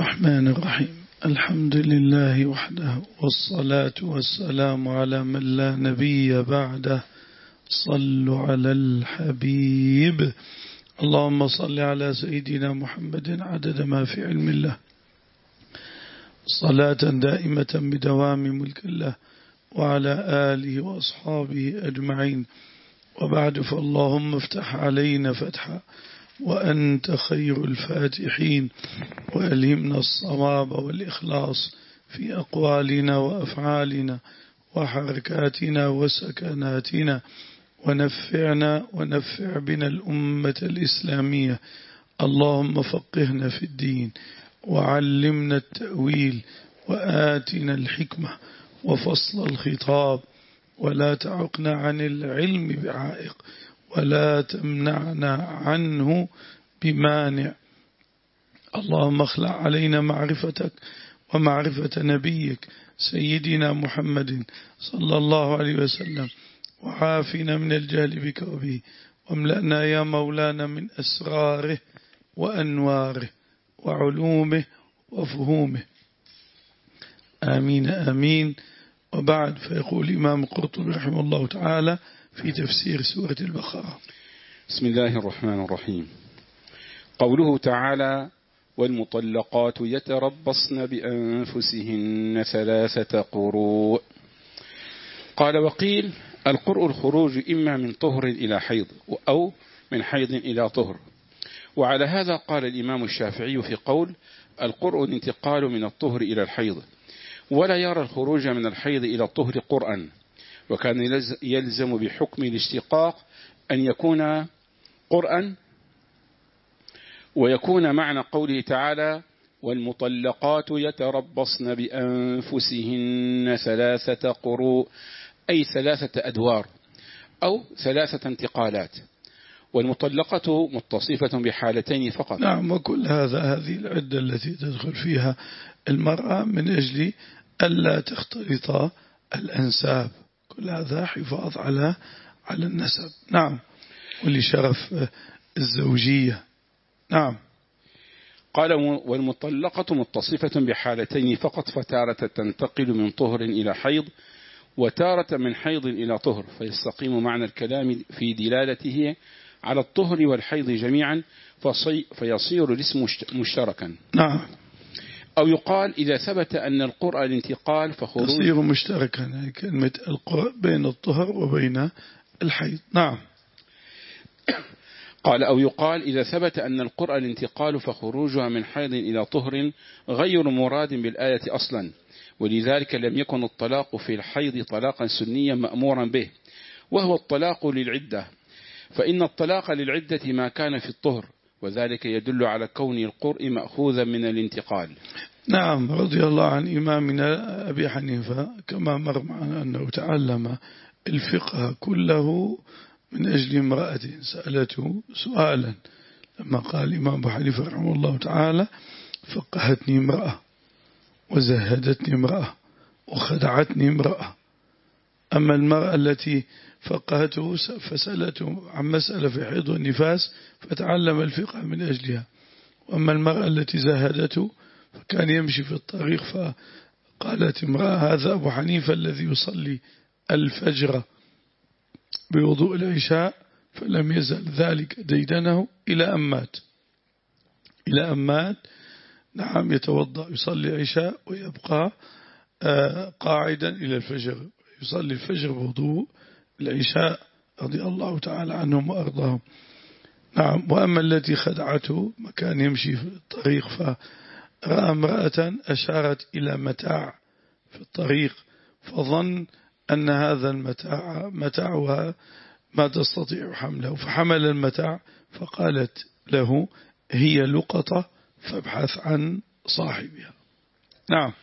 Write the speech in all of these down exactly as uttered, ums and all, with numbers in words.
الرحمن الرحيم. الحمد لله وحده، والصلاة والسلام على من لا نبي بعده. صلوا على الحبيب. اللهم صل على سيدنا محمد عدد ما في علم الله، صلاة دائمة بدوام ملك الله، وعلى آله وأصحابه أجمعين. وبعد، فاللهم افتح علينا فتحا وأنت خير الفاتحين، وألهمنا الصواب والإخلاص في أقوالنا وأفعالنا وحركاتنا وسكناتنا، ونفعنا ونفع بنا الأمة الإسلامية. اللهم فقهنا في الدين، وعلمنا التأويل، وآتنا الحكمة وفصل الخطاب، ولا تعقنا عن العلم بعائق، ولا تمنعنا عنه بمانع. اللهم اخلع علينا معرفتك ومعرفة نبيك سيدنا محمد صلى الله عليه وسلم، وعافنا من الجهل بك وبه، واملأنا يا مولانا من أسراره وأنواره وعلومه وفهومه. آمين آمين. وبعد، فيقول الإمام القرطبي رحمه الله تعالى في تفسير سورة البقرة: بسم الله الرحمن الرحيم. قوله تعالى: والمطلقات يتربصن بأنفسهن ثلاثة قروء. قال: وقيل القرء الخروج إما من طهر إلى حيض، أو من حيض إلى طهر. وعلى هذا قال الإمام الشافعي في قول: القرء الانتقال من الطهر إلى الحيض، ولا يرى الخروج من الحيض إلى الطهر قرءا، وكان يلزم بحكم الاشتقاق أن يكون قرءا، ويكون معنى قوله تعالى: والمطلقات يتربصن بأنفسهن ثلاثة قروء، أي ثلاثة أدوار أو ثلاثة انتقالات. والمطلقة متصفة بحالتين فقط. نعم، وكل هذا هذه العدة التي تدخل فيها المرأة من أجل ألا تختلط الأنساب، كل هذا حفاظ على على النسب. نعم، ولشرف الزوجية. نعم. قال: والمطلقة متصفة بحالتين فقط، فتارة تنتقل من طهر إلى حيض، وتارة من حيض إلى طهر، فيستقيم معنى الكلام في دلالته على الطهر والحيض جميعا، فيصير الاسم مشتركا. نعم. أو يقال إذا ثبت أن القرء الانتقال فخروج يصير مشتركا، يعني كلمة القرء بين الطهر وبين الحيض. نعم. قال: أو يقال إذا ثبت أن القرء الانتقال فخروجها من حيض إلى طهر غير مراد بالآية أصلا، ولذلك لم يكن الطلاق في الحيض طلاقا سنيا مأمورا به، وهو الطلاق للعدة، فإن الطلاق للعدة ما كان في الطهر، وذلك يدل على كون القرء مأخوذا من الانتقال. نعم. رضي الله عن إمامنا أبي حنيفة، كما مر معنا أنه تعلم الفقه كله من أجل امرأة سألته سؤالا، لما قال الإمام أبو حنيفة رحمه الله تعالى: فقهتني امرأة، وزهدتني امرأة، وخدعتني امرأة. أما المرأة التي فقهته فسألته عن مسألة في حيض والنفاس فتعلم الفقه من أجلها، وأما المرأة التي زهدته فكان يمشي في الطريق، فقالت امرأة: هذا أبو حنيفة الذي يصلي الفجر بوضوء العشاء، فلم يزل ذلك ديدنه إلى أن مات. إلى أن مات. نعم، يتوضأ يصلي العشاء ويبقى قاعدا إلى الفجر، يصلي الفجر بوضوء العشاء، رضي الله تعالى عنهم وأرضاهم. نعم. وأما التي خدعته، مكان يمشي في الطريق فرأى امرأة أشارت إلى متاع في الطريق، فظن أن هذا المتاع متاعها ما تستطيع حمله، فحمل المتاع، فقالت له: هي لقطة فابحث عن صاحبها. نعم.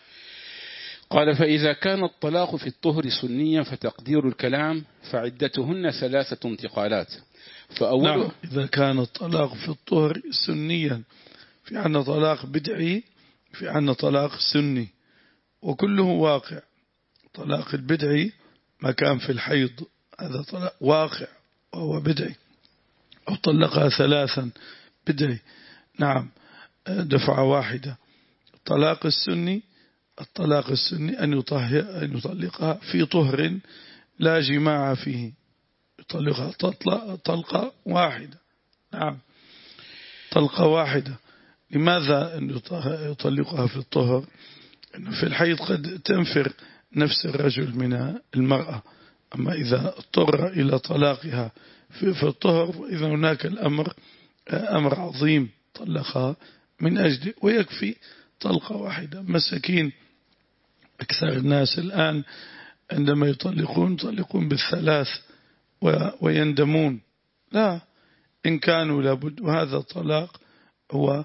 قال: فإذا كان الطلاق في الطهر سنيا فتقدير الكلام فعدتهن ثلاثة انتقالات. فأول نعم. إذا كان الطلاق في الطهر سنيا، في عنا طلاق بدعي، في عنا طلاق سني، وكله واقع. طلاق البدعي ما كان في الحيض، هذا طلاق واقع وهو بدعي. أو طلقها ثلاثا بدعي، نعم، دفعة واحدة. الطلاق السني الطلاق السني أن أن يطلقها في طهر لا جماع فيه، يطلقها طلقة واحدة. نعم، طلقة واحدة. لماذا أن يطلقها في الطهر؟ أنه في الحيض قد تنفر نفس الرجل من المرأة، أما إذا اضطر إلى طلاقها في الطهر فإذا هناك الأمر أمر عظيم، طلقها من أجل ويكفي طلقة واحدة. مساكين أكثر الناس الآن عندما يطلقون يطلقون بالثلاث ويندمون. لا، إن كانوا لابد، وهذا الطلاق هو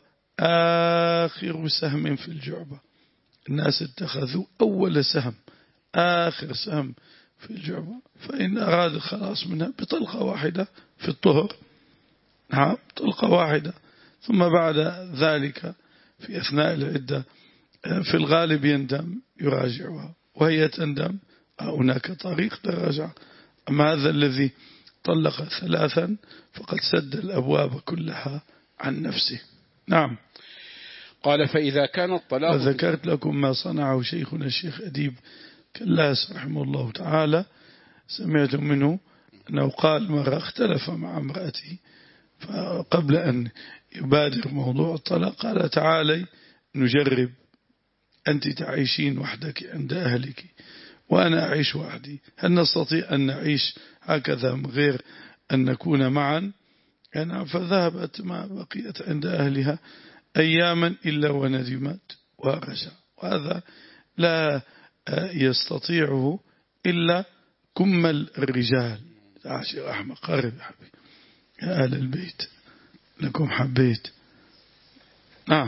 آخر سهم في الجعبة. الناس اتخذوا أول سهم، آخر سهم في الجعبة، فإن أراد الخلاص منها بطلقة واحدة في الطهر، نعم طلقة واحدة، ثم بعد ذلك في أثناء العدة في الغالب يندم يراجعها وهي تندم، هناك طريق للرجعة. أما هذا الذي طلق ثلاثا فقد سد الأبواب كلها عن نفسه. نعم. قال فإذا كان الطلاق، وذكرت لكم ما صنعه شيخنا الشيخ أديب كلاس رحمه الله تعالى، سمعت منه أنه قال مرة اختلف مع امرأتي، فقبل أن يبادر موضوع الطلاق قال تعالي نجرب، أنت تعيشين وحدك عند أهلك وأنا أعيش وحدي، هل نستطيع أن نعيش هكذا من غير أن نكون معا؟ يعني فذهبت ما بقيت عند أهلها أياما إلا وندمت ورجع، وهذا لا يستطيعه إلا كمل الرجال. عاشر أحمد قرب يا حبيبي يا أهل البيت لكم حبيت. نعم.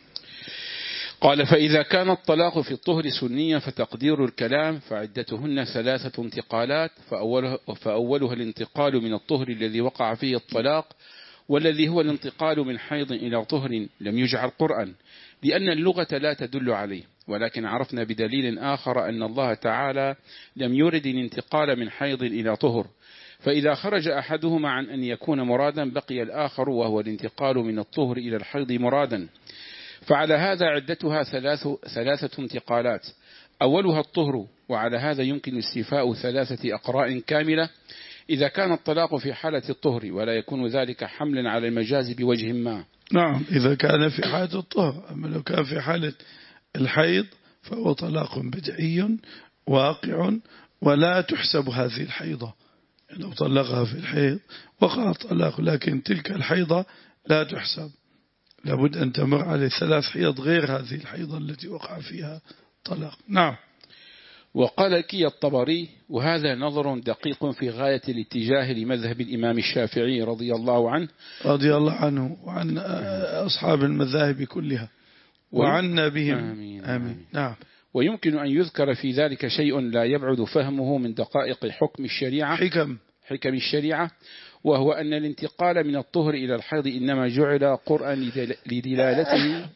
قال فإذا كان الطلاق في الطهر سنيا فتقدير الكلام فعدتهن ثلاثة انتقالات، فأولها, فأولها الانتقال من الطهر الذي وقع فيه الطلاق، والذي هو الانتقال من حيض إلى طهر لم يجعل قرآن، لأن اللغة لا تدل عليه، ولكن عرفنا بدليل آخر أن الله تعالى لم يرد الانتقال من حيض إلى طهر، فإذا خرج أحدهما عن أن يكون مرادا بقي الآخر وهو الانتقال من الطهر إلى الحيض مرادا. فعلى هذا عدتها ثلاث ثلاثة انتقالات، أولها الطهر، وعلى هذا يمكن استيفاء ثلاثة أقراء كاملة إذا كان الطلاق في حالة الطهر، ولا يكون ذلك حملا على المجاز بوجه ما. نعم، إذا كان في حالة الطهر. أما لو كان في حالة الحيض فهو طلاق بدعي واقع ولا تحسب هذه الحيضة. لو طلقها في الحيض وقع الطلاق، لكن تلك الحيضة لا تحسب، لابد أن تمر عليه ثلاث حيض غير هذه الحيضة التي وقع فيها طلاق. نعم. وقال كي الطبري، وهذا نظر دقيق في غاية الاتجاه لمذهب الإمام الشافعي رضي الله عنه رضي الله عنه وعن أصحاب المذاهب كلها وعنا بهم. آمين. آمين. نعم. ويمكن أن يذكر في ذلك شيء لا يبعد فهمه من دقائق حكم الشريعة حكم حكم الشريعة، وهو أن الانتقال من الطهر إلى الحيض إنما جعل قرآن لدلالته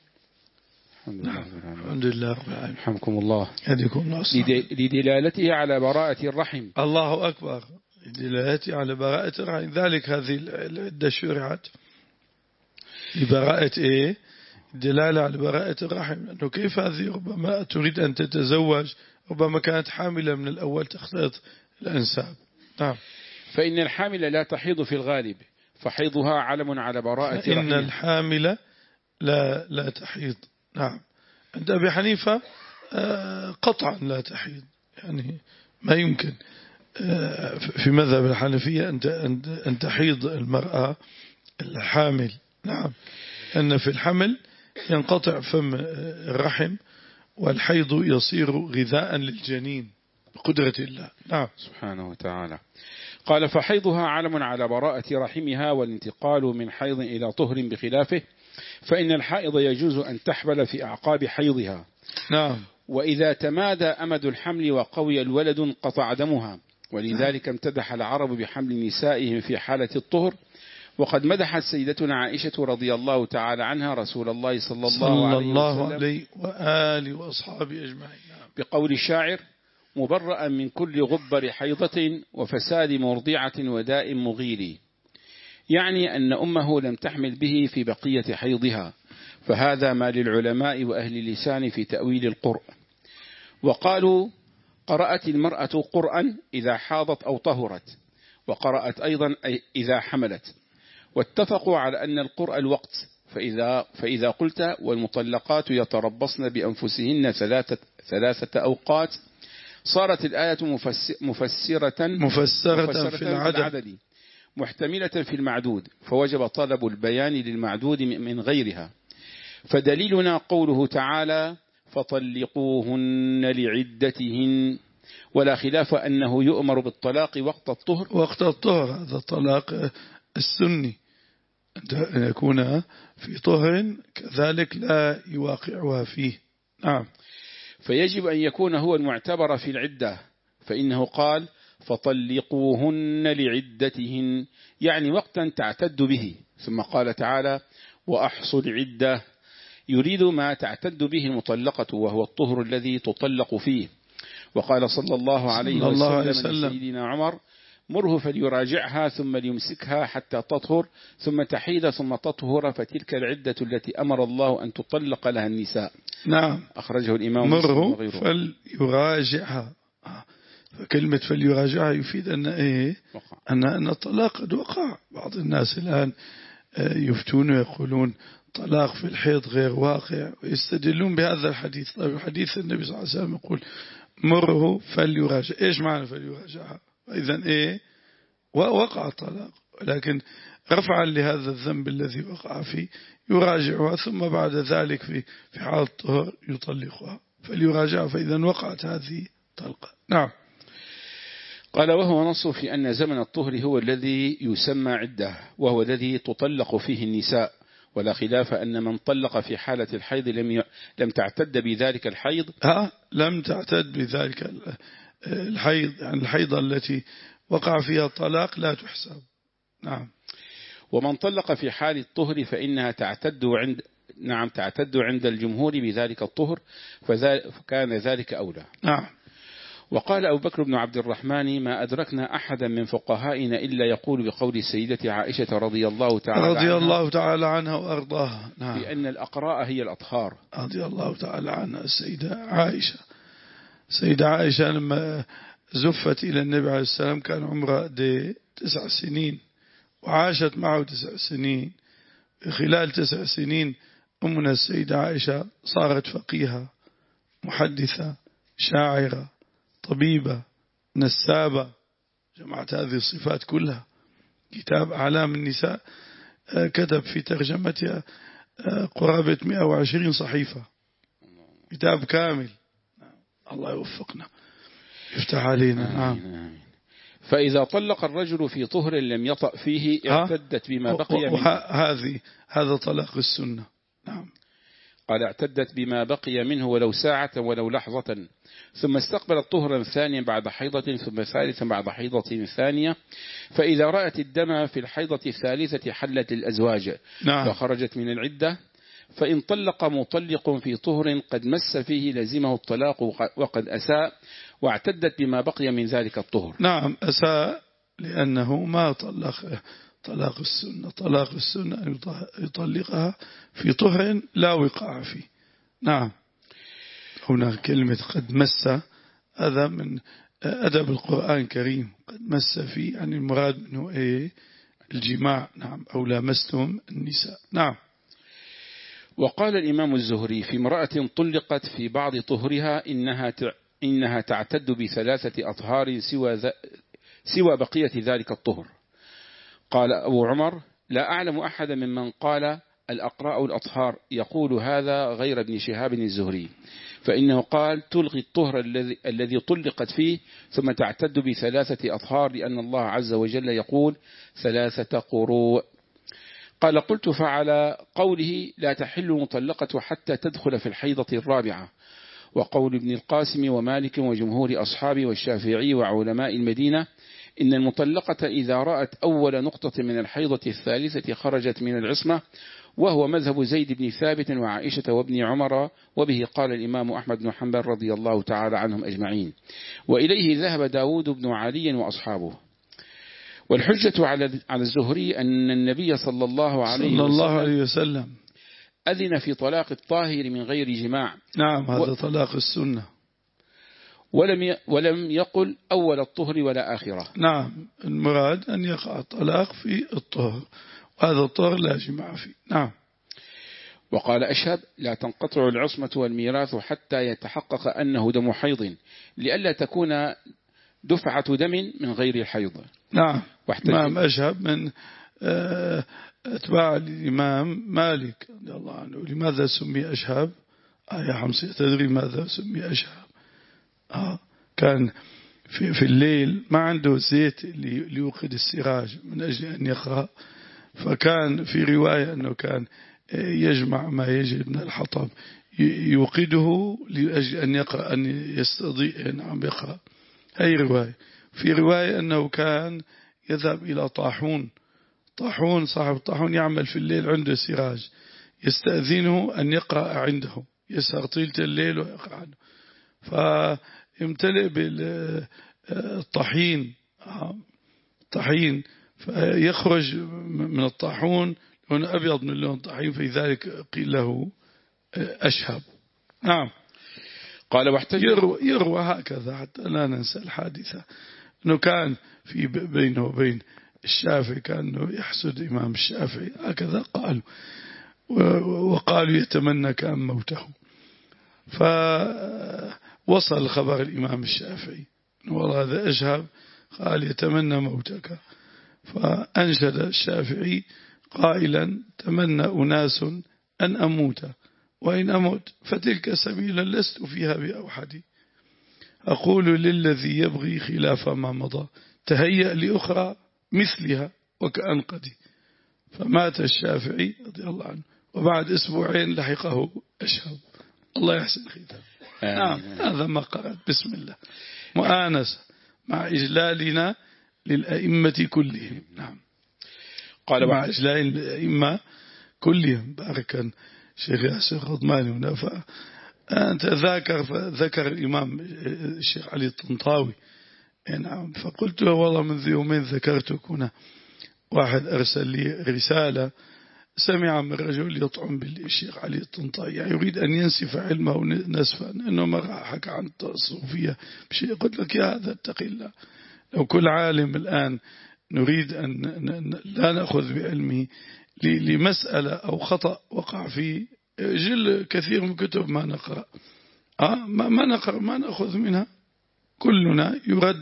الحمد لله رب العالمين. رحمكم الله. الله لدلالته على براءة الرحم. الله أكبر. لدلالته على براءة الرحم، ذلك هذه العدة شرعت لبراءة إيه؟ دلالة على براءة الرحم، لأنه كيف هذه ربما تريد أن تتزوج، ربما كانت حاملة من الأول تختلط الأنساب. نعم. فإن الحامل لا تحيض في الغالب، فحيضها علم على براءة رحمها. إن الحامل لا لا تحيض. نعم. عند أبي حنيفة قطعا لا تحيض، يعني ما يمكن في مذهب الحنفية أن تحيض المرأة الحامل. نعم. أن في الحمل ينقطع فم الرحم والحيض يصير غذاء للجنين بقدرة الله. نعم. سبحانه وتعالى. قال فحيضها علم على براءة رحمها، والانتقال من حيض إلى طهر بخلافه، فإن الحائض يجوز أن تحبل في أعقاب حيضها. نعم. وإذا تمادى أمد الحمل وقوي الولد انقطع دمها، ولذلك امتدح العرب بحمل نسائهم في حالة الطهر، وقد مدحت سيدتنا عائشة رضي الله تعالى عنها رسول الله صلى الله, صلى عليه, الله وسلم عليه وآله وأصحابه أجمعين بقول الشاعر: مبرأ من كل غبر حيضة وفساد مرضعة وداء مغيل، يعني أن أمه لم تحمل به في بقية حيضها، فهذا ما للعلماء وأهل اللسان في تأويل القرء. وقالوا قرأت المرأة قرءا إذا حاضت أو طهرت، وقرأت أيضا إذا حملت، واتفقوا على أن القرء الوقت، فإذا, فإذا قلت والمطلقات يتربصن بأنفسهن ثلاثة, ثلاثة أوقات صارت الآية مفسرة, مفسرة, مفسرة في العدد, العدد محتملة في المعدود، فوجب طلب البيان للمعدود من غيرها. فدليلنا قوله تعالى فطلقوهن لعدتهن، ولا خلاف أنه يؤمر بالطلاق وقت الطهر. وقت الطهر هذا الطلاق السني أن يكون في طهر كذلك لا يواقعها فيه. نعم. فيجب أن يكون هو المعتبر في العدة، فإنه قال فطلقوهن لعدتهن، يعني وقتا تعتد به. ثم قال تعالى وأحصوا العدة، يريد ما تعتد به المطلقة وهو الطهر الذي تطلق فيه. وقال صلى الله عليه صلى الله عليه وسلم لسيدنا عمر مره فليراجعها ثم ليمسكها حتى تطهر ثم تحيد ثم تطهر، فتلك العدة التي أمر الله أن تطلق لها النساء. نعم. أخرجه الإمام مره فليراجعها، فكلمة فليراجعها يفيد أن إيه وقع. أن أن الطلاق قد وقع. بعض الناس الآن يفتون ويقولون طلاق في الحيض غير واقع ويستدلون بهذا الحديث. طيب حديث النبي صلى الله عليه وسلم يقول مره فليراجع، إيش معنى فليراجعها؟ إذن إيه ووقع الطلاق، ولكن رفعا لهذا الذنب الذي وقع فيه يراجعها، ثم بعد ذلك في في حال الطهر يطلقها. فليراجعها، فإذا وقعت هذه طلقة. نعم. قال وهو نص في أن زمن الطهر هو الذي يسمى عدة، وهو الذي تطلق فيه النساء، ولا خلاف أن من طلق في حالة الحيض لم ي... لم تعتد بذلك الحيض ها لم تعتد بذلك الحيض، يعني الحيضة التي وقع فيها الطلاق لا تحسب. نعم. ومن طلق في حال الطهر فإنها تعتد عند نعم تعتد عند الجمهور بذلك الطهر، فكان ذلك أولى. نعم. وقال أبو بكر بن عبد الرحمن ما أدركنا أحدا من فقهائنا إلا يقول بقول السيدة عائشة رضي الله تعالى رضي الله تعالى عنها وأرضاها. نعم. بأن الأقراء هي الأطهار. رضي الله تعالى عنها السيدة عائشة. السيدة عائشة لما زفت إلى النبي عليه السلام كان عمرها دي تسع سنين، وعاشت معه تسع سنين. خلال تسع سنين أمنا السيدة عائشة صارت فقيهة، محدثة، شاعرة، طبيبة، نسابة، جمعت هذه الصفات كلها. كتاب أعلام النساء كتب في ترجمتها قرابة مئة وعشرين صحيفة، كتاب كامل. الله يوفقنا يفتح علينا. نعم. فإذا طلق الرجل في طهر لم يطأ فيه اعتدت بما بقي منه. هذه هذا طلاق السنة. نعم. قال اعتدت بما بقي منه ولو ساعة ولو لحظة، ثم استقبلت طهرا ثانيا بعد حيضة، ثم ثالثا بعد حيضة ثانية. فإذا رأت الدم في الحيضة الثالثة حلت للأزواج. نعم. فخرجت من العدة. فإن طلق مطلق في طهر قد مس فيه لزمه الطلاق وقد أساء، واعتدت بما بقي من ذلك الطهر. نعم. أساء لأنه ما طلق طلاق السنة. طلاق السنة أن يطلقها في طهر لا وقع فيه. نعم. هنا كلمة قد مس هذا من أدب القرآن الكريم. قد مس فيه يعني المراد منه إيه الجماع. نعم. أو لامستم النساء. نعم. وقال الإمام الزهري في امرأة طلقت في بعض طهرها إنها إنها تعتد بثلاثة أطهار سوى سوى بقية ذلك الطهر. قال أبو عمر لا أعلم أحدا ممن قال الأقراء الأطهار يقول هذا غير ابن شهاب الزهري، فإنه قال تلغي الطهر الذي الذي طلقت فيه ثم تعتد بثلاثة أطهار، لأن الله عز وجل يقول ثلاثة قروء. قال قلت فعلى قوله لا تحل المطلقة حتى تدخل في الحيضة الرابعة، وقول ابن القاسم ومالك وجمهور أصحابه والشافعي وعلماء المدينة إن المطلقة إذا رأت أول نقطة من الحيضة الثالثة خرجت من العصمة، وهو مذهب زيد بن ثابت وعائشة وابن عمر، وبه قال الإمام أحمد بن حنبل رضي الله تعالى عنهم أجمعين، وإليه ذهب داود بن علي وأصحابه. والحجة على على الزهري أن النبي صلى الله عليه صلى الله وسلم, عليه وسلم أذن في طلاق الطاهر من غير جماع. نعم هذا و... طلاق السنة. ولم ي... ولم يقل أول الطهر ولا آخره. نعم المراد أن يقع الطلاق في الطهر، وهذا الطهر لا جماع فيه. نعم. وقال أشهب لا تنقطع العصمة والميراث حتى يتحقق أنه دم حيض لئلا تكون دفعة دم من غير الحيض. نعم. إمام أشهب من أتباع الإمام مالك رضي الله عنه. لماذا سمي أشهب؟ يا حمصي تدري ماذا سمي أشهب؟ آه كان في, في الليل ما عنده زيت ليوقد السراج من أجل أن يقرأ، فكان في رواية أنه كان يجمع ما يجد من الحطب يوقده لأجل أن يقرأ، أن يستضيء نعم يقرأ. هي رواية. في رواية أنه كان يذهب إلى طاحون، طاحون صاحب الطاحون يعمل في الليل عنده سراج، يستأذنه أن يقرأ عنده، يسهر طيلة الليل ويقرأ عنه، فيمتلئ بالطحين طحين فيخرج من الطاحون لون أبيض من لون الطحين، في ذلك قيل له أشهب. نعم. قال واحتج يروى, يروى هكذا حتى لا ننسى الحادثة، أنه كان في بينه وبين الشافعي كان يحسد إمام الشافعي هكذا قالوا، وقالوا يتمنى كان موته، فوصل خبر الإمام الشافعي والله هذا أشهب قال يتمنى موتك، فأنشد الشافعي قائلا تمنى أناس أن أموت، وإن أموت فتلك سبيلا لست فيها بأوحدي، أقول للذي يبغي خلاف ما مضى تهيأ لأخرى مثلها وكأنقدي. فمات الشافعي رضي الله عنه وبعد أسبوعين لحقه أشهب. الله يحسن ختام. نعم هذا ما قرأت. بسم الله مؤانسة مع إجلالنا للأئمة كلهم. نعم. قال مع إجلال الأئمة كلهم. باركا شيخ ياسر غضماني هنا، فأنت ذاكر فذكر الإمام الشيخ علي الطنطاوي. نعم. فقلت له والله منذ يومين ذكرتك هنا، واحد أرسل لي رسالة سمع من رجل يطعن بالشيخ علي الطنطاوي، يعني يريد أن ينسف علمه نسفا، أنه ما حكى عن الصوفية بشيء. قلت لك يا هذا اتق الله، لو كل عالم الآن نريد أن لا نأخذ بعلمه لمسألة أو خطأ وقع فيه، جل كثير من كتب ما نقرأ آه ما نقرأ ما نأخذ منها، كلنا يرد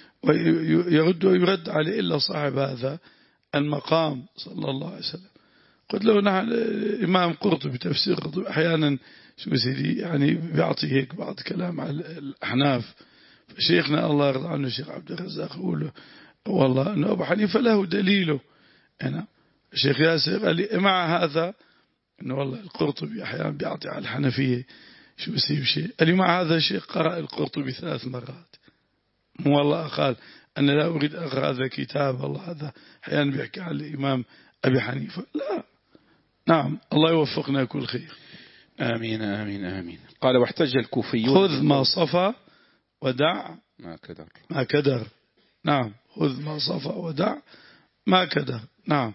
ويرد ويرد عليه إلا صاحب هذا المقام صلى الله عليه وسلم. قلت له نحن الإمام قرطبي تفسير قرطبي أحيانا شو سيدي يعني بيعطي هيك بعض كلام على الأحناف، فشيخنا الله يرضى عنه الشيخ عبد الرزاق يقول والله أنه أبو حنيفة له دليله. أنا الشيخ ياسر قال لي مع هذا أنه والله القرطبي أحيانا بيعطي على الحنفية شو يصيب شيء. قال لي مع هذا الشيخ قرأ القرطبي ثلاث مرات، والله قال أنا لا أريد أقرأ هذا كتاب الله هذا أحيانا بيحكي عن الإمام أبي حنيفة. لا. نعم الله يوفقنا كل خير. آمين آمين آمين. قال واحتج الكوفيون خذ ما صفى ودع ما كدر ما كدر. نعم خذ ما صفى ودع ما كدر. نعم.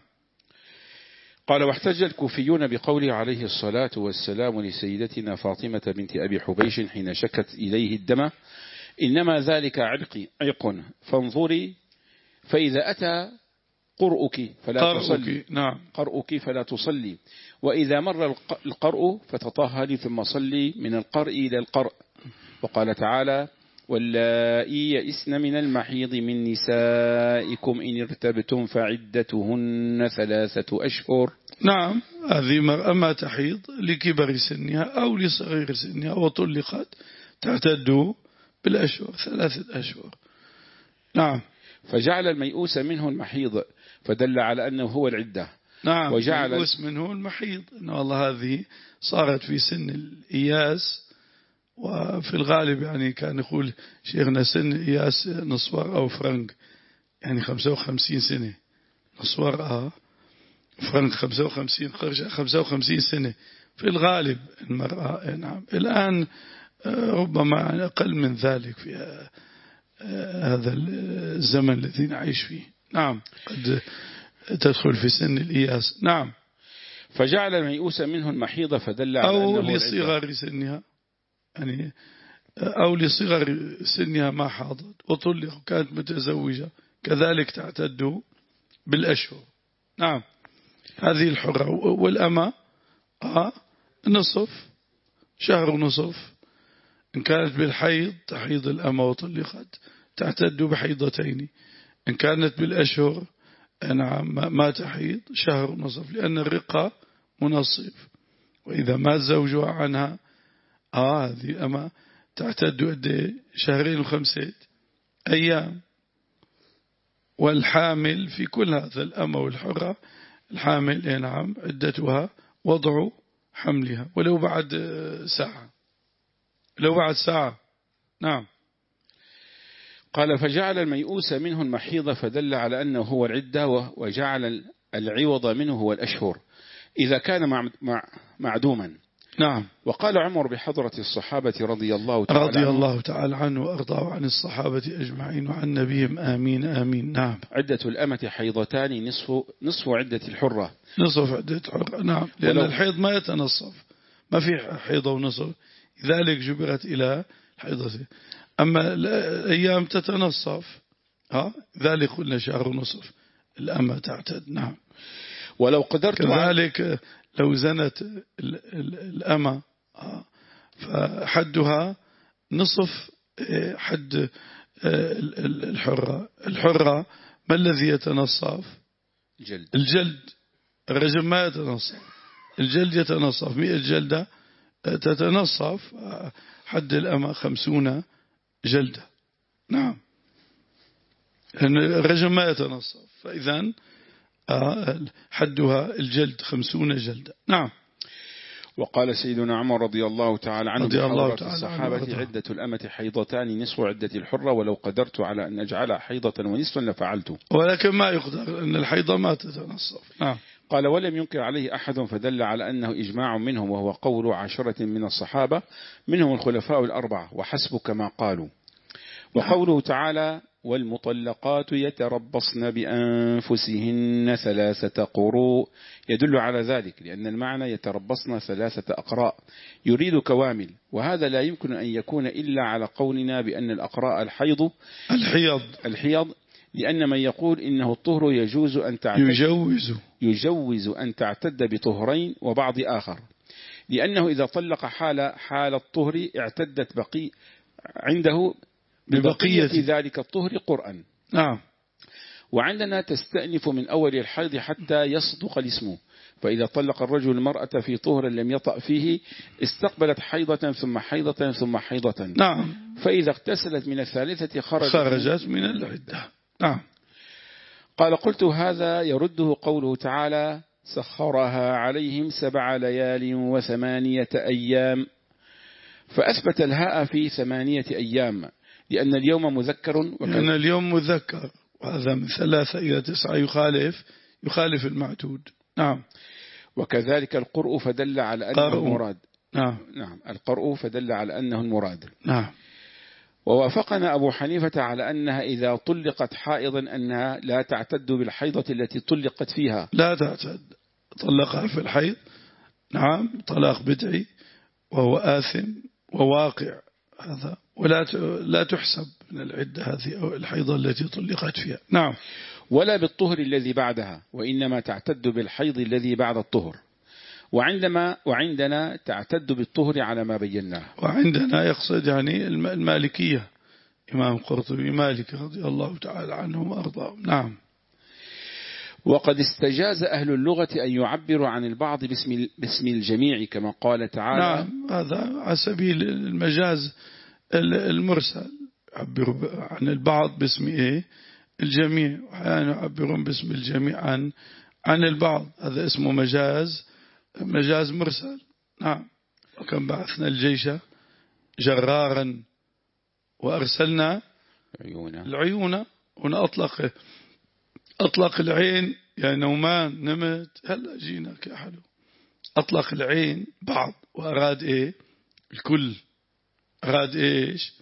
قال واحتج الكوفيون بقوله عليه الصلاة والسلام لسيدتنا فاطمة بنت أبي حبيش حين شكت إليه الدم إنما ذلك عرق عرق فانظري فإذا أتى قرؤك فلا تصلي. نعم. قرؤك فلا تصلي، وإذا مر القرء فتطهري ثم صلي من القرء إلى القرء. وقال تعالى واللائي يئسن من المحيض من نسائكم إن ارتبتم فعدتهن ثلاثة أشهر. نعم هذه مرأة ما تحيض لكبر سنها أو لصغير سنها وطلقت تعتد بالأشهر ثلاثة أشهر. نعم. فجعل الميؤوس منه المحيض فدل على أنه هو العدة. نعم وجعل الميؤوس منه المحيض إن والله هذه صارت في سن الإياس، وفي الغالب يعني كان يقول شيخنا سن الإياس نصور أو فرنك يعني خمسة وخمسين سنة، نصور آه فرنك خمسة وخمسين قرش خمسة وخمسين سنة في الغالب المرأة. نعم الآن ربما أقل من ذلك في هذا الزمن الذي نعيش فيه. نعم قد تدخل في سن الإياس. نعم. فجعل الميؤوس منه المحيض فدل على أو أنه لصغر سنها، يعني أو لصغر سنها ما حاضت وطلق كانت متزوجة كذلك تعتد بالأشهر. نعم هذه الحرة. والأمة آه نصف شهر ونصف، إن كانت بالحيض تحيض الأمة وطلقت تعتد بحيضتين، إن كانت بالأشهر نعم ما تحيض شهر ونصف، لأن الرقة منصف. وإذا مات زوجها عنها آه هذه الأمة تعتد شهرين وخمسة أيام. والحامل في كل هذا الأمة والحرة، الحامل نعم عدتها وضع حملها ولو بعد ساعة، لو بعد ساعة. نعم. قال فجعل الميؤوس منه المحيض فدل على أنه هو العدة، وجعل العوض منه هو الأشهر إذا كان معدوما. نعم. وقال عمر بحضرة الصحابة رضي الله تعالى رضي الله تعالى عنه وأرضاه عن الصحابة أجمعين وعن نبيهم آمين آمين. نعم. عدة الأمة حيضتان نصف, نصف عدة الحرة. نصف عدة الحرة. نعم. لأن الحيض ما يتنصف، ما في حيضة ونصف، لذلك جبرت إلى حيضته. أما الأيام تتنصف ها ذلك قلنا شهر ونصف الأمة تعتد. نعم. ولو قدرت كذلك لو زنت الأمة فحدها نصف حد الحرة. الحرة ما الذي يتنصف؟ الجلد. الجلد. الرجم ما يتنصف، الجلد يتنصف. مئة جلدة تتنصف، حد الأمة خمسون جلدة. نعم. لأن الرجم ما يتنصف، فإذا حدها الجلد خمسون جلدة. نعم. وقال سيدنا عمر رضي الله تعالى عنه رضي الله بحضرة الصحابة عدة الأمة حيضتان نصف عدة الحرة، ولو قدرت على أن أجعلها حيضة ونصفا لفعلته، ولكن ما يقدر أن الحيضة ما تتنصف. نعم. قال ولم ينكر عليه أحد، فدل على أنه إجماع منهم، وهو قول عشرة من الصحابة منهم الخلفاء الأربعة وحسب كما قالوا. وقوله تعالى والمطلقات يتربصن بأنفسهن ثلاثة قروء يدل على ذلك، لأن المعنى يتربصن ثلاثة أقراء يريد كوامل، وهذا لا يمكن أن يكون إلا على قولنا بأن الأقراء الحيض الحيض الحيض لأن من يقول إنه الطهر يجوز أن تعتد يجوز يجوز أن تعتد بطهرين وبعض آخر، لأنه إذا طلق حال حال الطهر اعتدت بقي عنده ببقية ذلك الطهر قرآن. نعم. وعندنا تستأنف من أول الحيض حتى يصدق الاسم، فإذا طلق الرجل المرأة في طهر لم يطأ فيه استقبلت حيضة ثم حيضة ثم حيضة. نعم. فإذا اغتسلت من الثالثة خرجت, خرجت من العدة. نعم. قال قلت هذا يرده قوله تعالى سخرها عليهم سبع ليال وثمانية أيام، فأثبت الهاء في ثمانية أيام لأن اليوم مذكر، لأن اليوم مذكر، وهذا من ثلاثة إلى تسعة يخالف يخالف المعتود. نعم. وكذلك القرء فدل على أنه المراد. نعم. نعم. القرء فدل على أنه المراد. نعم. ووافقنا أبو حنيفة على أنها إذا طلقت حائضا أنها لا تعتد بالحيضة التي طلقت فيها. لا تعتد، طلقها في الحيض. نعم. طلاق بدعي وهو آثم وواقع هذا، ولا لا تحسب من العدة هذه أو الحيضة التي طلقت فيها. نعم. ولا بالطهر الذي بعدها، وإنما تعتد بالحيض الذي بعد الطهر. وعندما وعندنا تعتد بالطهر على ما بيناه. وعندنا يقصد يعني المالكية، إمام قرطبي مالك رضي الله تعالى عنهم وأرضاهم. نعم. وقد استجاز أهل اللغة أن يعبروا عن البعض باسم باسم الجميع كما قال تعالى. نعم. هذا على سبيل المجاز المرسل، يعبروا عن البعض باسم إيه الجميع، وأحيانا يعبرون باسم الجميع عن عن البعض، هذا اسمه مجاز مجاز مرسل. نعم. وكم بعثنا الجيش جرارا وأرسلنا عيونا العيون. هنا أطلق أطلق العين يا نومان نمت هلا جيناك يا حلو. أطلق العين بعض وأراد إيه الكل، أراد إيش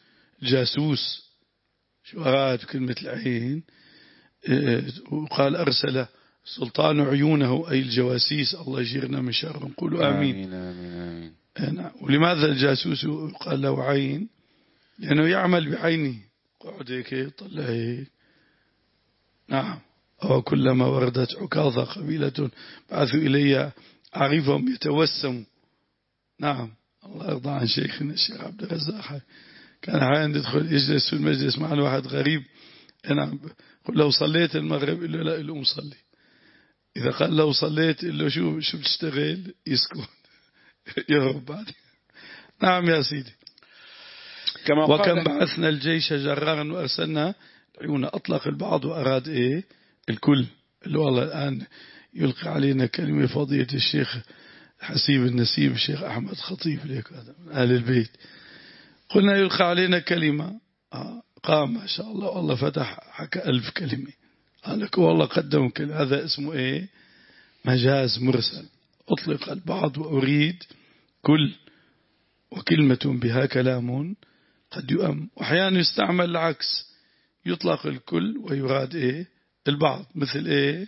جاسوس. شو أراد كلمة العين؟ إيه وقال أرسل سلطان عيونه أي الجواسيس، الله يجيرنا من شرهم، قولوا آمين. آمين آمين آمين. نعم. ولماذا الجاسوس يقال له عين؟ لأنه يعمل بعينه، قعد هيك طلع هيك. نعم. أو كلما وردت عكاظة قبيلة بعثوا إلي أعرفهم يتوسموا. نعم. الله يرضى عن شيخنا الشيخ عبد الرزاق، كان عين يدخل يجلس في المجلس مع واحد غريب، نعم، قل لو صليت المغرب إلا لا إلا مصلي. إذا قال لو صليت إلا شو شو بتشتغل يسكن يهرب بعد. نعم يا سيدي. كما وكم بعثنا الجيش جرارا وأرسلنا العيون. أطلق البعض وأراد إيه الكل، اللي والله الآن يلقي علينا كلمة فضيلة الشيخ حسيب النسيب الشيخ أحمد خطيب ليك هذا من أهل البيت، قلنا يلقى علينا كلمة آه قام ما شاء الله والله فتح حكى ألف كلمة، قال لك والله قدم كلمة. هذا اسمه إيه؟ مجاز مرسل. أطلق البعض وأريد كل، وكلمة بها كلام قد يؤم. وأحيانا يستعمل العكس، يطلق الكل ويراد إيه البعض، مثل إيه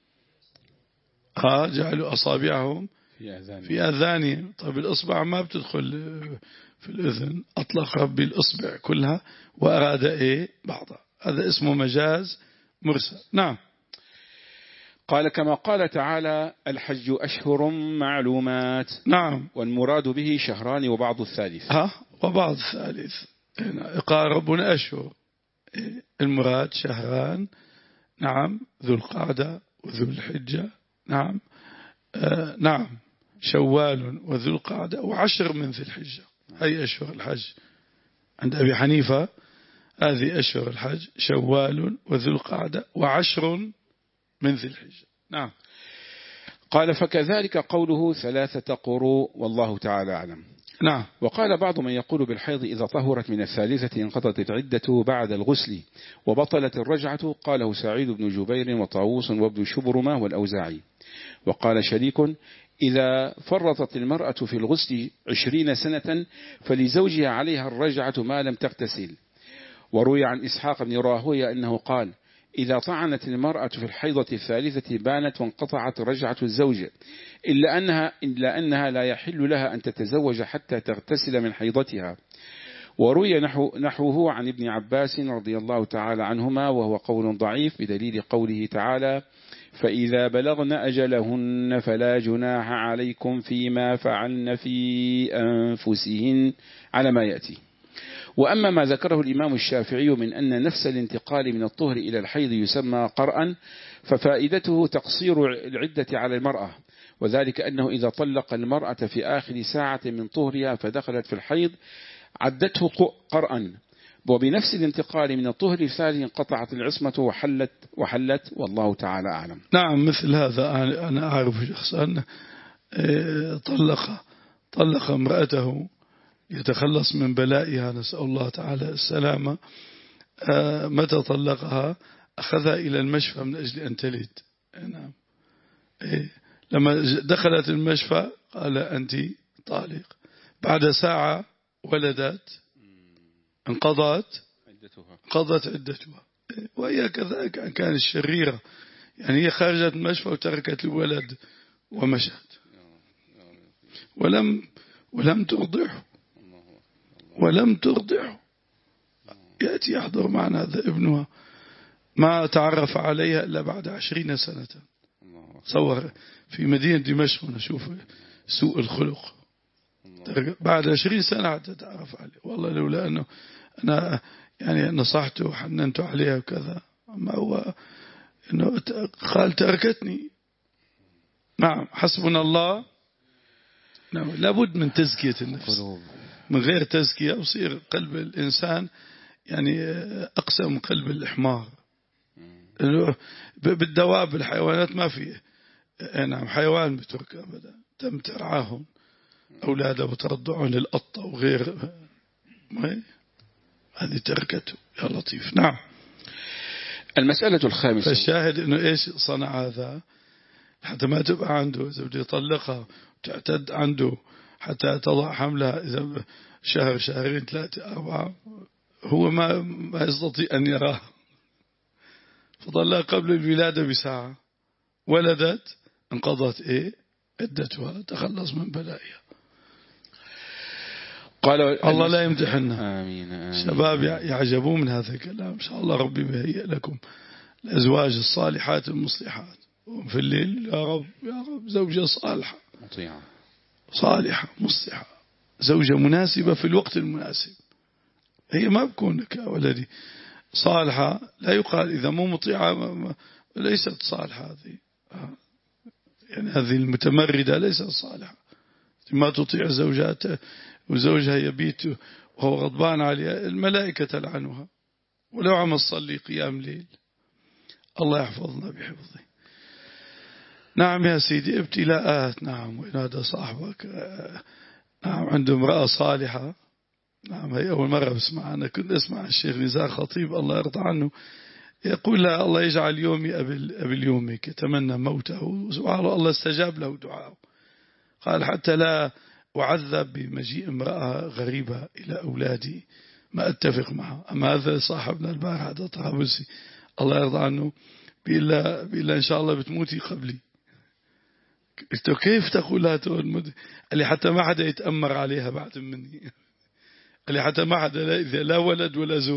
ها جعلوا أصابعهم في أذانهم. طيب الإصبع ما بتدخل في الأذن، أطلق ربي الإصبع كلها وأراد إيه بعضها، هذا اسمه مجاز مرسل. نعم. قال كما قال تعالى الحج أشهر معلومات. نعم. والمراد به شهران وبعض الثالث. ها وبعض الثالث. قال ربنا أشهر، المراد شهران. نعم. ذو القعدة وذو الحجة. نعم. آه نعم. شوال وذو القعدة وعشر من ذي الحجة، أي أشهر الحج عند أبي حنيفة. هذه أشهر الحج شوال وذو القعدة وعشر من ذي الحجة. نعم. قال فكذلك قوله ثلاثة قروء والله تعالى أعلم. نعم. وقال بعض من يقول بالحيض إذا طهرت من الثالثة انقضت العدة بعد الغسل وبطلت الرجعة، قاله سعيد بن جبير وطاووس وابن شبرمة والأوزاعي. وقال شريك إذا فرطت المرأة في الغسل عشرين سنة فلزوجها عليها الرجعة ما لم تغتسل. وروي عن إسحاق بن راهوية أنه قال إذا طعنت المرأة في الحيضة الثالثة بانت وانقطعت رجعة الزوج، إلا أنها, إلا أنها لا يحل لها أن تتزوج حتى تغتسل من حيضتها. وروي نحو نحوه عن ابن عباس رضي الله تعالى عنهما، وهو قول ضعيف بدليل قوله تعالى فإذا بلغن أجلهن فلا جناح عليكم فيما فعلن في أنفسهن على ما يأتي. وأما ما ذكره الإمام الشافعي من أن نفس الانتقال من الطهر إلى الحيض يسمى قرأا، ففائدته تقصير العدة على المرأة، وذلك أنه إذا طلق المرأة في آخر ساعة من طهرها فدخلت في الحيض عدته قرأا، وبنفس الانتقال من الطهر الثاني انقطعت العصمة وحلت وحلت والله تعالى أعلم. نعم. مثل هذا أنا أعرف شخصا طلق طلق امرأته يتخلص من بلائها، نسأل الله تعالى السلامة. متى طلقها أخذها إلى المشفى من أجل أن تلد. نعم. لما دخلت المشفى قال أنت طالق، بعد ساعة ولدت انقضت قضت عدتها. وهي كذلك كانت شريرة، يعني هي خرجت المشفى وتركت الولد ومشت ولم ولم ترضعه ولم ترضعه. يأتي يحضر معنا هذا ابنها ما تعرف عليها إلا بعد عشرين سنة. صور في مدينة دمشق نشوف سوء الخلق بعد عشرين سنة تتعرف عليه. والله لولا أنه أنا يعني نصحته وحننت عليها وكذا، ما هو أنه قال تركتني. نعم. حسبنا الله. نعم. لابد من تزكية النفس، من غير تزكية يصير قلب الإنسان يعني أقسى من قلب الحمار. بالدواب الحيوانات ما فيه. نعم. حيوان بترك أبدا تم ترعاهم أولاده وترضعون للقطة وغير هذه تركته يا لطيف. نعم. المسألة الخامسة. فالشاهد إنه إيش صنع هذا حتى ما تبقى عنده، إذا بده يطلقها وتعتد عنده حتى تضع حملها إذا شهر شهرين ثلاثة أربعة، هو ما ما يستطيع أن يراها، فطلق قبل الولادة بساعة ولدت انقضت إيه عدتها، تخلص من بلائها. قال الله لا يمتحنا. آمين آمين. شباب يعجبون من هذا الكلام. إن شاء الله ربي بيهيئ لكم الأزواج الصالحات المصلحات. في الليل يا رب يا رب زوجة صالحة مطيعة صالحة مصلحة، زوجة مناسبة في الوقت المناسب. هي ما بكونك يا ولدي صالحة، لا يقال إذا مو مطيعة ليست صالحة. هذه يعني هذه المتمردة ليست صالحة. ما تطيع زوجاته وزوجها يبيت وهو غضبان عليها، الملائكة تلعنها ولو عم تصلي قيام ليل. الله يحفظنا بحفظه. نعم يا سيدي ابتلاءات. نعم. وإن هذا صاحبك نعم عنده امرأة صالحة. نعم هي أول مرة بسمع. أنا كنت أسمع الشيخ نزار خطيب الله يرضى عنه يقول لا الله يجعل يومي قبل قبل يومك، يتمنى موته. سبحان الله الله استجاب له دعاءه. قال حتى لا أعذب بمجيء امرأة غريبة إلى أولادي، ما أتفق معها. أما هذا صاحبنا البارح هذا طرابلسي الله يرضى عنه بإلا بإلا إن شاء الله بتموتي قبلي. قلت له كيف تقول لا تقول اللي حتى ما حدا يتأمر عليها بعد مني، اللي حتى ما حدا لا, إذا لا ولد ولا زوج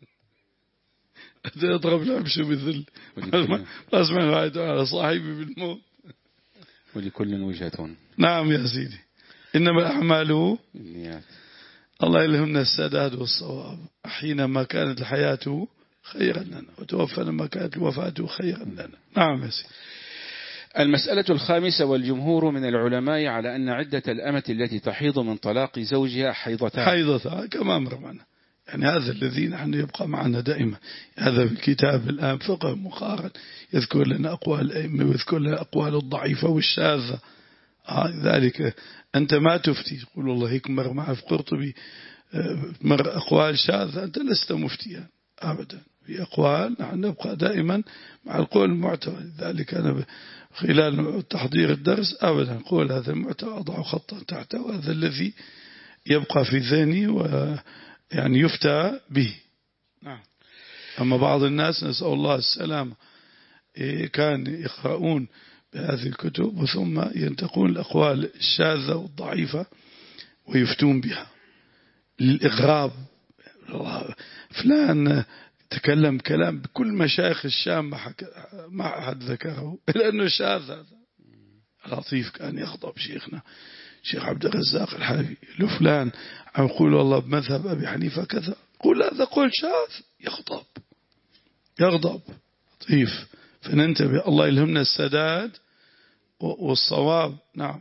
يضرب لعبشه بالذل. ما أسمع على صاحبي بالموت. ولكل وجهة. نعم يا سيدي إنما الأعمال بالنيات. الله يلهمنا السداد والصواب. حينما كانت الحياة خيرا لنا وتوفى لما كانت الوفاة خيرا لنا. نعم يا سيدي. المسألة الخامسة والجمهور من العلماء على أن عدة الأمة التي تحيض من طلاق زوجها حيضتان. حيضتان كما مر معنا. يعني هذا الذي نحن يبقى معنا دائما. هذا في الكتاب الآن فقه مقارن يذكر لنا أقوال الأئمة ويذكر لنا أقوال الضعيفة والشاذة. آه ذلك أنت ما تفتي تقول والله هيك مر معه في قرطبي مر أقوال شاذة، أنت لست مفتيا أبدا. في أقوال نحن نبقى دائما مع القول المعتمد. ذلك أنا خلال تحضير الدرس أبدا قول هذا المعتمد أضع خطا تحته وهذا الذي يبقى في ذهني ويعني يفتى به. نعم. أما بعض الناس نسأل الله السلامة كان يقرؤون بهذه الكتب وثم ينتقون الأقوال الشاذة والضعيفة ويفتون بها للإغراب. فلان تكلم كلام بكل مشايخ الشام ما أحد ذكره لأنه شاذ. هذا لطيف كان يخطب شيخنا شيخ عبد الرزاق الحلبي له فلان عم يقول والله بمذهب أبي حنيفة كذا، قول هذا قول شاذ، يخطب يغضب. لطيف. فننتبه. الله يلهمنا السداد والصواب. نعم.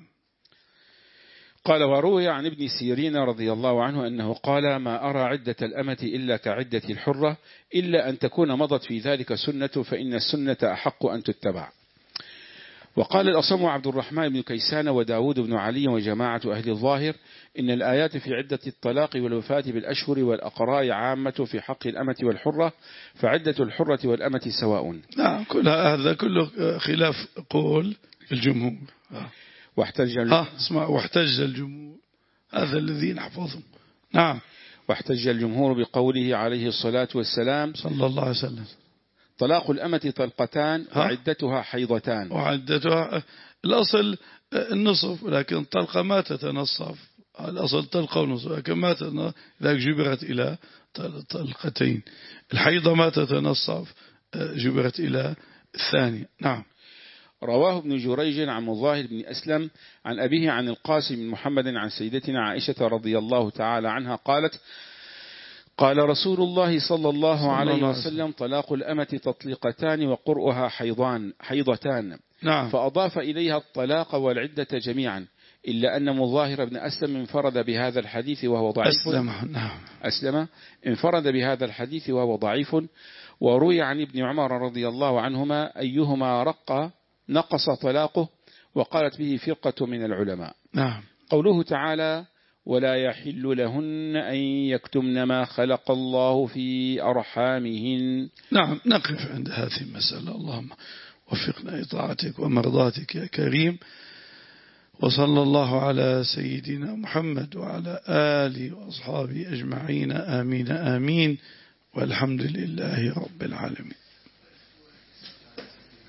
قال وروي عن ابن سيرين رضي الله عنه أنه قال ما أرى عدة الأمة إلا كعدة الحرة إلا أن تكون مضت في ذلك سنة فإن السنة أحق أن تتبع. وقال الأصم عبد الرحمن بن كيسان وداود بن علي وجماعة أهل الظاهر إن الآيات في عدة الطلاق والوفاة بالأشهر والأقراء عامة في حق الأمة والحرة فعدة الحرة والأمة سواء. نعم كل هذا كله خلاف قول الجمهور. واحتج ها اسمع واحتج الجمهور هذا الذي نحفظه. نعم. واحتج الجمهور بقوله عليه الصلاة والسلام صلى الله عليه وسلم طلاق الأمة طلقتان وعدتها حيضتان. وعدتها الأصل النصف ولكن طلقة ما تتنصف. الأصل طلقة ونصف لكن ما تتنصف ذاك جبرت إلى طلقتين. الحيضة ما تتنصف جبرت إلى الثانية. نعم. رواه ابن جريج عن مظاهر بن أسلم عن أبيه عن القاسم بن محمد عن سيدتنا عائشة رضي الله تعالى عنها قالت قال رسول الله صلى الله عليه وسلم طلاق الأمة تطليقتان وقرؤها حيضان حيضتان. نعم. فأضاف إليها الطلاق والعدة جميعا إلا أن مظاهر بن أسلم انفرد بهذا الحديث وهو ضعيف. أسلم. نعم. أسلم انفرد بهذا الحديث وهو ضعيف. وروي عن ابن عمر رضي الله عنهما أيهما رق نقص طلاقه وقالت به فرقة من العلماء. نعم. قوله تعالى ولا يحل لهن أن يكتمن ما خلق الله في أرحامهن. نعم نقف عند هذه المسألة. اللهم وفقنا إطاعتك ومرضاتك يا كريم. وصلى الله على سيدنا محمد وعلى آله وأصحابه أجمعين آمين آمين والحمد لله رب العالمين.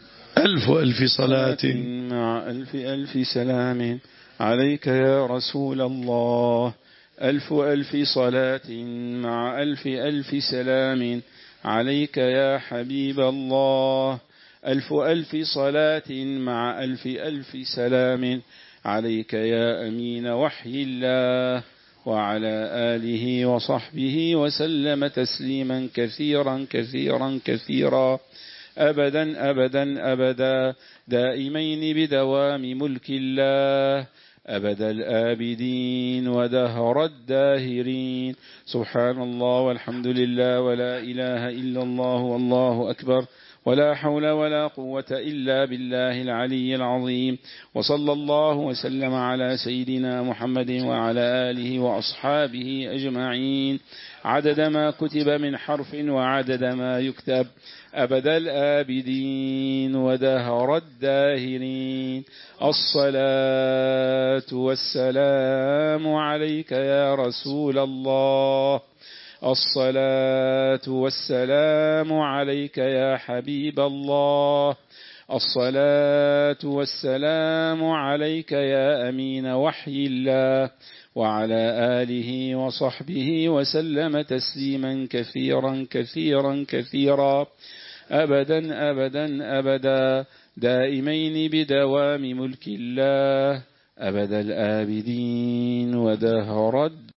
ألف ألف صلاة مع ألف ألف سلام عليك يا رسول الله. ألف ألف صلاة مع ألف ألف سلام عليك يا حبيب الله. ألف ألف صلاة مع ألف ألف سلام عليك يا أمين وحي الله، وعلى آله وصحبه وسلم تسليما كثيرا كثيرا كثيرا أبدا أبدا أبدا دائمين بدوام ملك الله أبد الآبدين ودهر الداهرين. سبحان الله والحمد لله ولا إله إلا الله والله أكبر ولا حول ولا قوة إلا بالله العلي العظيم. وصلى الله وسلم على سيدنا محمد وعلى آله وأصحابه أجمعين عدد ما كتب من حرف وعدد ما يكتب أبد الآبدين ودهر الداهرين. الصلاة والسلام عليك يا رسول الله. الصلاة والسلام عليك يا حبيب الله. الصلاة والسلام عليك يا أمين وحي الله، وعلى آله وصحبه وسلم تسليما كثيرا كثيرا كثيرا أبدا أبدا أبدا دائمين بدوام ملك الله أبد الآبدين ودهر